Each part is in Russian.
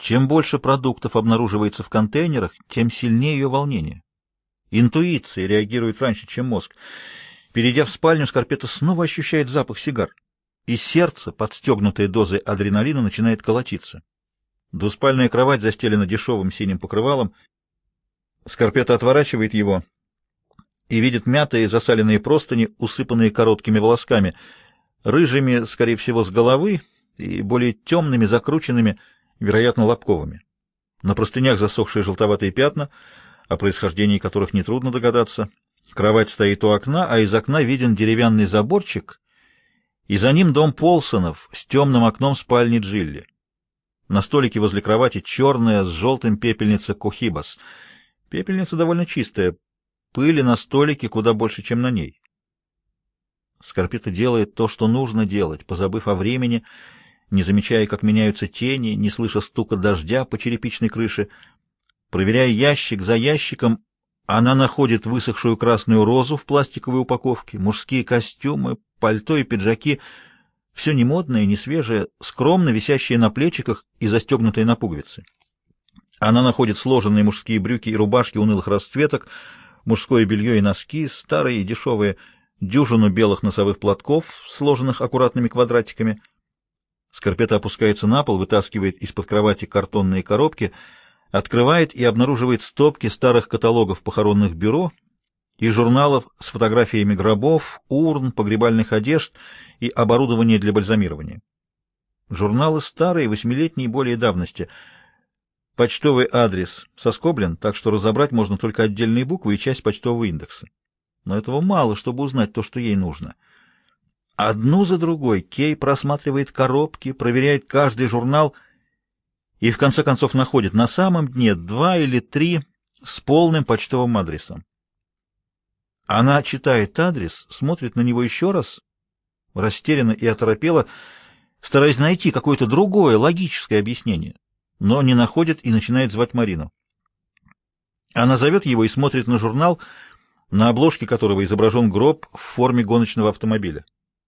Чем больше продуктов обнаруживается в контейнерах, тем сильнее ее волнение. Интуиция реагирует раньше, чем мозг. Перейдя в спальню, Скорпета снова ощущает запах сигар, и сердце, подстегнутое дозой адреналина, начинает колотиться. Двуспальная кровать застелена дешевым синим покрывалом. Скорпета отворачивает его и видит мятые засаленные простыни, усыпанные короткими волосками, рыжими, скорее всего, с головы, и более темными, закрученными, вероятно, лобковыми. На простынях засохшие желтоватые пятна, о происхождении которых нетрудно догадаться. Кровать стоит у окна, а из окна виден деревянный заборчик, и за ним дом Полсонов с темным окном спальни Джилли. На столике возле кровати черная с желтым пепельница Кохибас. Пепельница довольно чистая, пыли на столике куда больше, чем на ней. Скорпета делает то, что нужно делать, позабыв о времени, не замечая, как меняются тени, не слыша стука дождя по черепичной крыше. Проверяя ящик за ящиком, она находит высохшую красную розу в пластиковой упаковке, мужские костюмы, пальто и пиджаки, все не модное, не свежее, скромно висящее на плечиках и застегнутые на пуговицы. Она находит сложенные мужские брюки и рубашки унылых расцветок, мужское белье и носки, старые и дешевые, дюжину белых носовых платков, сложенных аккуратными квадратиками. Скорпета опускается на пол, вытаскивает из-под кровати картонные коробки, открывает и обнаруживает стопки старых каталогов похоронных бюро и журналов с фотографиями гробов, урн, погребальных одежд и оборудования для бальзамирования. Журналы старые, 8-летней более давности. Почтовый адрес соскоблен, так что разобрать можно только отдельные буквы и часть почтового индекса. Но этого мало, чтобы узнать то, что ей нужно. Одну за другой Кей просматривает коробки, проверяет каждый журнал и в конце концов находит на самом дне 2 или 3 с полным почтовым адресом. Она читает адрес, смотрит на него еще раз, растерянно и оторопела, стараясь найти какое-то другое, логическое объяснение, но не находит и начинает звать Марину. Она зовет его и смотрит на журнал, на обложке которого изображен гроб в форме гоночного автомобиля.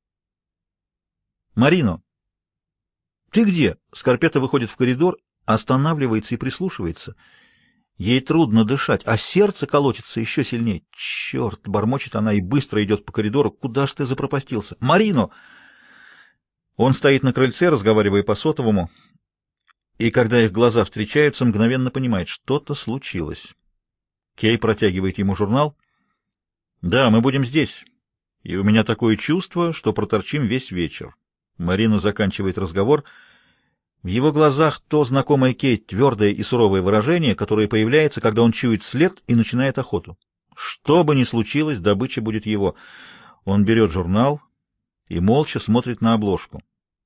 «Марино! Ты где?» Скорпета выходит в коридор, останавливается и прислушивается. Ей трудно дышать, а сердце колотится еще сильнее. «Черт!» — бормочет она и быстро идет по коридору. «Куда ж ты запропастился?» «Марино!» Он стоит на крыльце, разговаривая по сотовому, и когда их глаза встречаются, мгновенно понимает, что-то случилось. Кей протягивает ему журнал. «Да, мы будем здесь, и у меня такое чувство, что проторчим весь вечер». Марина заканчивает разговор. В его глазах то знакомое Кейт твердое и суровое выражение, которое появляется, когда он чует след и начинает охоту. Что бы ни случилось, добыча будет его. Он берет журнал и молча смотрит на обложку.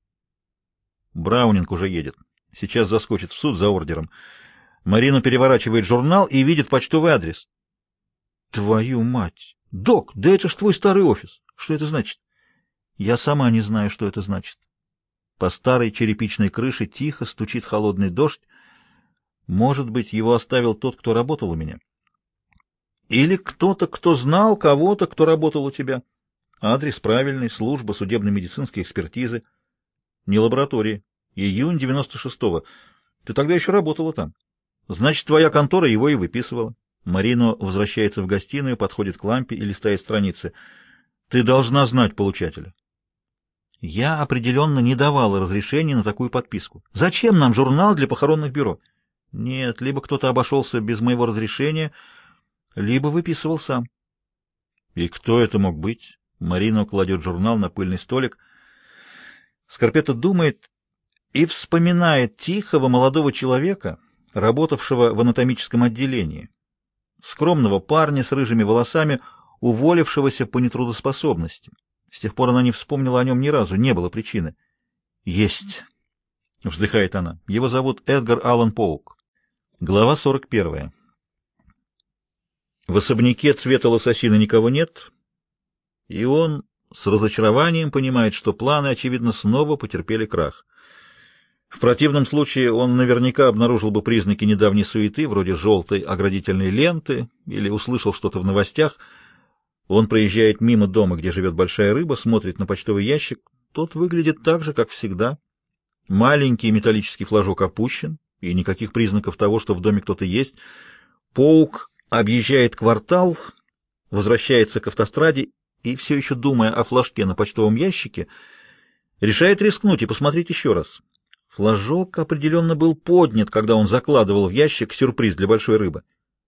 Браунинг уже едет. Сейчас заскочит в суд за ордером. Марина переворачивает журнал и видит почтовый адрес. Твою мать! Док, да это ж твой старый офис. Что это значит? Я сама не знаю, что это значит. По старой черепичной крыше тихо стучит холодный дождь. Может быть, его оставил тот, кто работал у меня. Или кто-то, кто знал кого-то, кто работал у тебя. Адрес правильный, служба судебно-медицинской экспертизы. Не лаборатории. Июнь 96-го. Ты тогда еще работала там. Значит, твоя контора его и выписывала. Марино возвращается в гостиную, подходит к лампе и листает страницы. Ты должна знать получателя. Я определенно не давала разрешения на такую подписку. Зачем нам журнал для похоронных бюро? Нет, либо кто-то обошелся без моего разрешения, либо выписывал сам. И кто это мог быть? Марино кладет журнал на пыльный столик. Скорпета думает и вспоминает тихого молодого человека, работавшего в анатомическом отделении, скромного парня с рыжими волосами, уволившегося по нетрудоспособности. С тех пор она не вспомнила о нем ни разу, не было причины. «Есть!» — вздыхает она. «Его зовут Эдгар Аллан Поук». Глава 41. В особняке цвета лососина никого нет, и он с разочарованием понимает, что планы, очевидно, снова потерпели крах. В противном случае он наверняка обнаружил бы признаки недавней суеты, вроде желтой оградительной ленты, или услышал что-то в новостях. Он проезжает мимо дома, где живет большая рыба, смотрит на почтовый ящик. Тот выглядит так же, как всегда. Маленький металлический флажок опущен, и никаких признаков того, что в доме кто-то есть. Паук объезжает квартал, возвращается к автостраде и, все еще думая о флажке на почтовом ящике, решает рискнуть и посмотреть еще раз. Флажок определенно был поднят, когда он закладывал в ящик сюрприз для большой рыбы.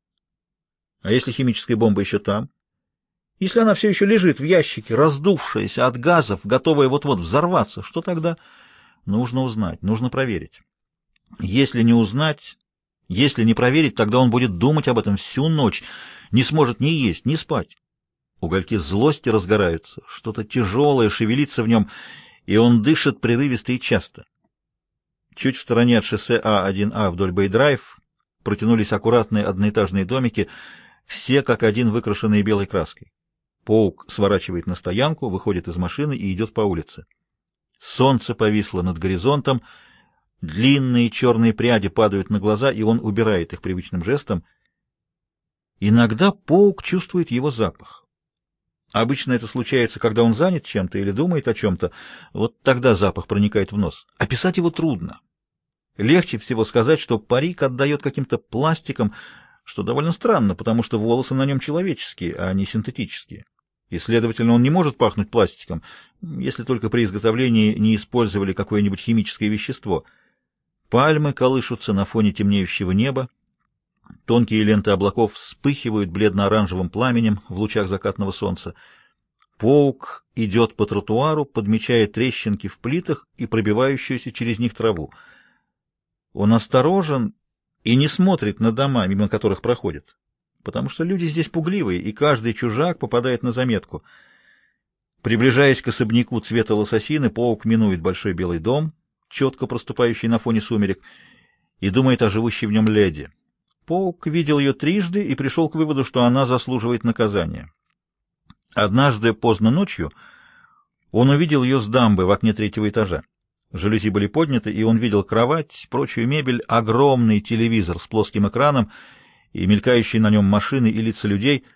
А если химическая бомба еще там? Если она все еще лежит в ящике, раздувшаяся от газов, готовая вот-вот взорваться, что тогда? Нужно узнать, нужно проверить. Если не узнать, если не проверить, тогда он будет думать об этом всю ночь, не сможет ни есть, ни спать. Угольки злости разгораются, что-то тяжелое шевелится в нем, и он дышит прерывисто и часто. Чуть в стороне от шоссе А1А вдоль Бэй-драйв протянулись аккуратные одноэтажные домики, все как один выкрашенные белой краской. Паук сворачивает на стоянку, выходит из машины и идет по улице. Солнце повисло над горизонтом, длинные черные пряди падают на глаза, и он убирает их привычным жестом. Иногда Паук чувствует его запах. Обычно это случается, когда он занят чем-то или думает о чем-то, вот тогда запах проникает в нос. Описать его трудно. Легче всего сказать, что парик отдает каким-то пластиком, что довольно странно, потому что волосы на нем человеческие, а не синтетические. И, следовательно, он не может пахнуть пластиком, если только при изготовлении не использовали какое-нибудь химическое вещество. Пальмы колышутся на фоне темнеющего неба, тонкие ленты облаков вспыхивают бледно-оранжевым пламенем в лучах закатного солнца. Паук идет по тротуару, подмечая трещинки в плитах и пробивающуюся через них траву. Он осторожен и не смотрит на дома, мимо которых проходит, потому что люди здесь пугливые, и каждый чужак попадает на заметку. Приближаясь к особняку цвета лососины, Паук минует большой белый дом, четко проступающий на фоне сумерек, и думает о живущей в нем леди. Паук видел ее трижды и пришел к выводу, что она заслуживает наказания. Однажды поздно ночью он увидел ее с дамбы в окне третьего этажа. Жалюзи были подняты, и он видел кровать, прочую мебель, огромный телевизор с плоским экраном и мелькающие на нем машины и лица людей.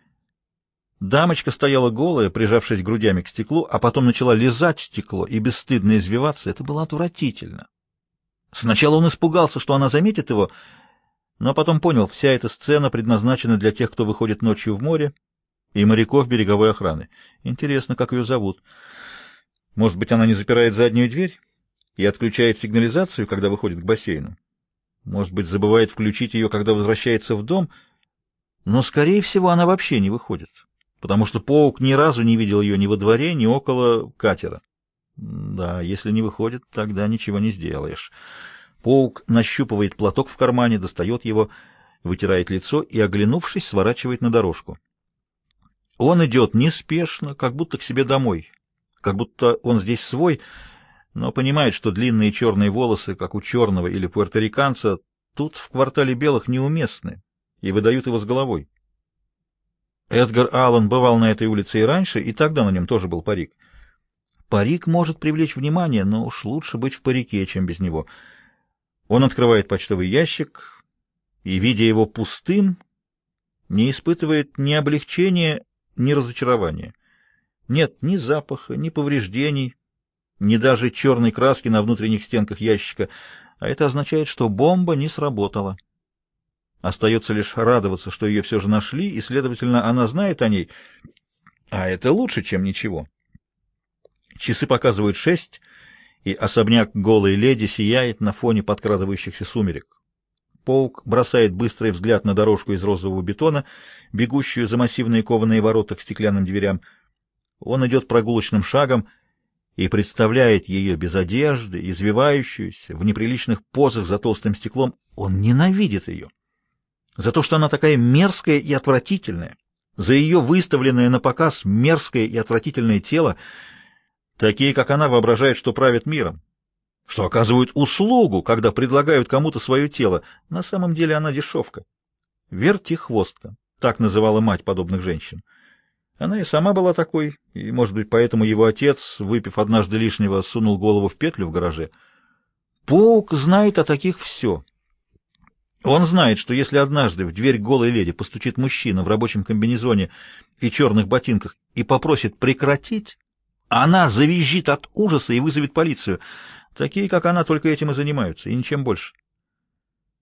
Дамочка стояла голая, прижавшись грудями к стеклу, а потом начала лизать стекло и бесстыдно извиваться. Это было отвратительно. Сначала он испугался, что она заметит его, но потом понял, вся эта сцена предназначена для тех, кто выходит ночью в море, и моряков береговой охраны. Интересно, как ее зовут. Может быть, она не запирает заднюю дверь и отключает сигнализацию, когда выходит к бассейну? Может быть, забывает включить ее, когда возвращается в дом? Но, скорее всего, она вообще не выходит, потому что Паук ни разу не видел ее ни во дворе, ни около катера. Да, если не выходит, тогда ничего не сделаешь. Паук нащупывает платок в кармане, достает его, вытирает лицо и, оглянувшись, сворачивает на дорожку. Он идет неспешно, как будто к себе домой, как будто он здесь свой, но понимает, что длинные черные волосы, как у черного или пуэрториканца, тут в квартале белых неуместны и выдают его с головой. Эдгар Аллан бывал на этой улице и раньше, и тогда на нем тоже был парик. Парик может привлечь внимание, но уж лучше быть в парике, чем без него. Он открывает почтовый ящик и, видя его пустым, не испытывает ни облегчения, ни разочарования. Нет ни запаха, ни повреждений, ни даже черной краски на внутренних стенках ящика, а это означает, что бомба не сработала. Остается лишь радоваться, что ее все же нашли, и, следовательно, она знает о ней, а это лучше, чем ничего. Часы показывают 6, и особняк голой леди сияет на фоне подкрадывающихся сумерек. Паук бросает быстрый взгляд на дорожку из розового бетона, бегущую за массивные кованые ворота к стеклянным дверям. Он идет прогулочным шагом и представляет ее без одежды, извивающуюся, в неприличных позах за толстым стеклом. Он ненавидит ее за то, что она такая мерзкая и отвратительная, за ее выставленное на показ мерзкое и отвратительное тело. Такие, как она, воображают, что правят миром, что оказывают услугу, когда предлагают кому-то свое тело. На самом деле она дешевка. Вертихвостка, так называла мать подобных женщин. Она и сама была такой, и, может быть, поэтому его отец, выпив однажды лишнего, сунул голову в петлю в гараже. Паук знает о таких все. Он знает, что если однажды в дверь голой леди постучит мужчина в рабочем комбинезоне и черных ботинках и попросит прекратить, она завизжит от ужаса и вызовет полицию. Такие, как она, только этим и занимаются, и ничем больше.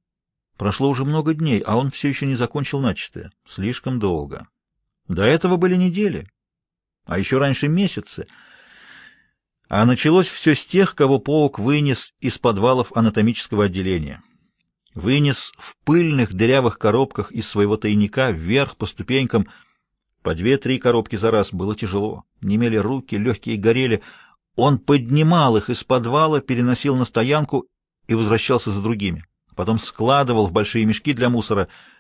Прошло уже много дней, а он все еще не закончил начатое. Слишком долго. До этого были недели, а еще раньше месяцы. А началось все с тех, кого паук вынес из подвалов анатомического отделения. Вынес в пыльных дырявых коробках из своего тайника вверх по ступенькам. По 2-3 коробки за раз было тяжело. Немели руки, легкие горели. Он поднимал их из подвала, переносил на стоянку и возвращался за другими. Потом складывал в большие мешки для мусора.